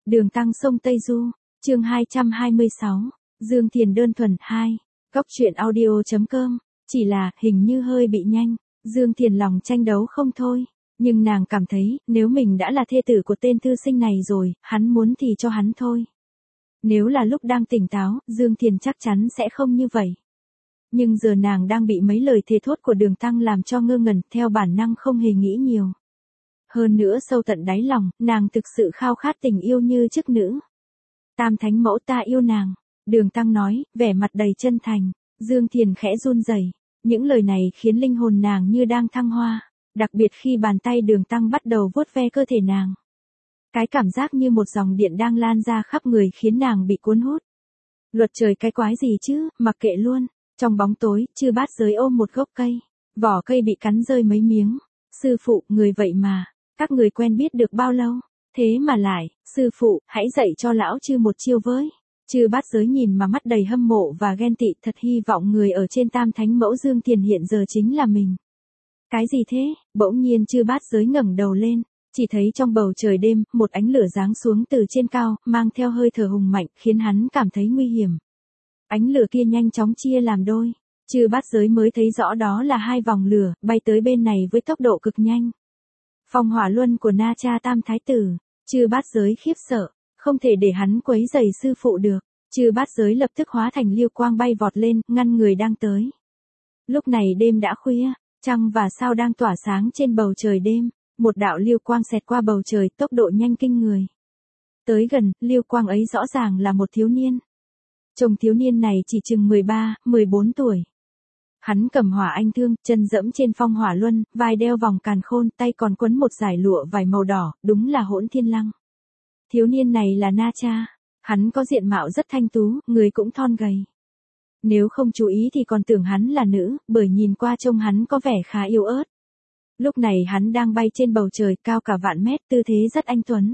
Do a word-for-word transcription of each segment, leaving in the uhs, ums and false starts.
Đường Tăng sông Tây Du, chương hai trăm hai mươi sáu, Dương Thiền đơn thuần hai, góc truyện audio.com, chỉ là, hình như hơi bị nhanh, Dương Thiền lòng tranh đấu không thôi, nhưng nàng cảm thấy, nếu mình đã là thê tử của tên thư sinh này rồi, hắn muốn thì cho hắn thôi. Nếu là lúc đang tỉnh táo, Dương Thiền chắc chắn sẽ không như vậy. Nhưng giờ nàng đang bị mấy lời thề thốt của Đường Tăng làm cho ngơ ngẩn, theo bản năng không hề nghĩ nhiều. Hơn nữa sâu tận đáy lòng, nàng thực sự khao khát tình yêu như chức nữ. Tam Thánh Mẫu ta yêu nàng, Đường Tăng nói, vẻ mặt đầy chân thành. Dương Thiền khẽ run rẩy, những lời này khiến linh hồn nàng như đang thăng hoa, đặc biệt khi bàn tay Đường Tăng bắt đầu vuốt ve cơ thể nàng. Cái cảm giác như một dòng điện đang lan ra khắp người khiến nàng bị cuốn hút. Luật trời cái quái gì chứ, mặc kệ luôn. Trong bóng tối, Chư Bát Giới ôm một gốc cây, vỏ cây bị cắn rơi mấy miếng. Sư phụ, người vậy mà, các người quen biết được bao lâu? Thế mà lại, sư phụ, hãy dạy cho lão Chư một chiêu với. Chư Bát Giới nhìn mà mắt đầy hâm mộ và ghen tị, thật hy vọng người ở trên Tam Thánh Mẫu Dương Thiền hiện giờ chính là mình. Cái gì thế? Bỗng nhiên Chư Bát Giới ngẩng đầu lên, chỉ thấy trong bầu trời đêm, một ánh lửa giáng xuống từ trên cao, mang theo hơi thở hùng mạnh, khiến hắn cảm thấy nguy hiểm. Ánh lửa kia nhanh chóng chia làm đôi, Chư Bát Giới mới thấy rõ đó là hai vòng lửa, bay tới bên này với tốc độ cực nhanh. Phong hỏa luân của Na Cha Tam Thái Tử, Chư Bát Giới khiếp sợ, không thể để hắn quấy rầy sư phụ được. Chư Bát Giới lập tức hóa thành liêu quang bay vọt lên, ngăn người đang tới. Lúc này đêm đã khuya, trăng và sao đang tỏa sáng trên bầu trời đêm, một đạo liêu quang xẹt qua bầu trời, tốc độ nhanh kinh người. Tới gần, liêu quang ấy rõ ràng là một thiếu niên. Chồng thiếu niên này chỉ chừng mười ba, mười bốn tuổi. Hắn cầm hỏa anh thương, chân dẫm trên phong hỏa luân, vai đeo vòng càn khôn, tay còn quấn một dải lụa vải màu đỏ, đúng là Hỗn Thiên Lăng. Thiếu niên này là Na Cha, hắn có diện mạo rất thanh tú, người cũng thon gầy. Nếu không chú ý thì còn tưởng hắn là nữ, bởi nhìn qua trông hắn có vẻ khá yếu ớt. Lúc này hắn đang bay trên bầu trời cao cả vạn mét, tư thế rất anh tuấn.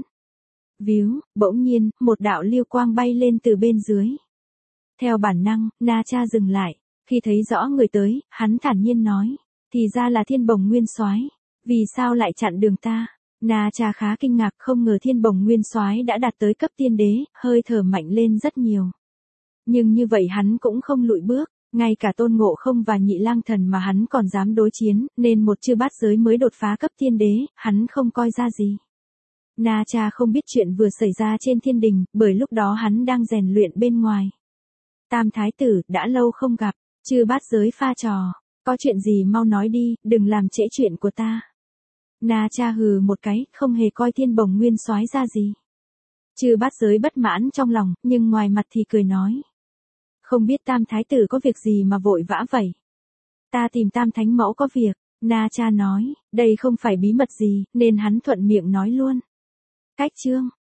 Víu, bỗng nhiên, một đạo liêu quang bay lên từ bên dưới. Theo bản năng, Na Cha dừng lại, khi thấy rõ người tới, hắn thản nhiên nói, thì ra là Thiên Bồng Nguyên Soái, vì sao lại chặn đường ta? Na Cha khá kinh ngạc, không ngờ Thiên Bồng Nguyên Soái đã đạt tới cấp tiên đế, hơi thở mạnh lên rất nhiều. Nhưng như vậy hắn cũng không lùi bước, ngay cả Tôn Ngộ Không và Nhị Lang Thần mà hắn còn dám đối chiến, nên một Chư Bát Giới mới đột phá cấp tiên đế, hắn không coi ra gì. Na Cha không biết chuyện vừa xảy ra trên thiên đình, bởi lúc đó hắn đang rèn luyện bên ngoài. Tam Thái Tử, đã lâu không gặp, Chư Bát Giới pha trò, có chuyện gì mau nói đi, đừng làm trễ chuyện của ta. Na Cha hừ một cái, không hề coi Thiên Bồng Nguyên Soái ra gì. Chư Bát Giới bất mãn trong lòng, nhưng ngoài mặt thì cười nói. Không biết Tam Thái Tử có việc gì mà vội vã vậy? Ta tìm Tam Thánh Mẫu có việc, Na Cha nói, đây không phải bí mật gì, nên hắn thuận miệng nói luôn. Cách chương,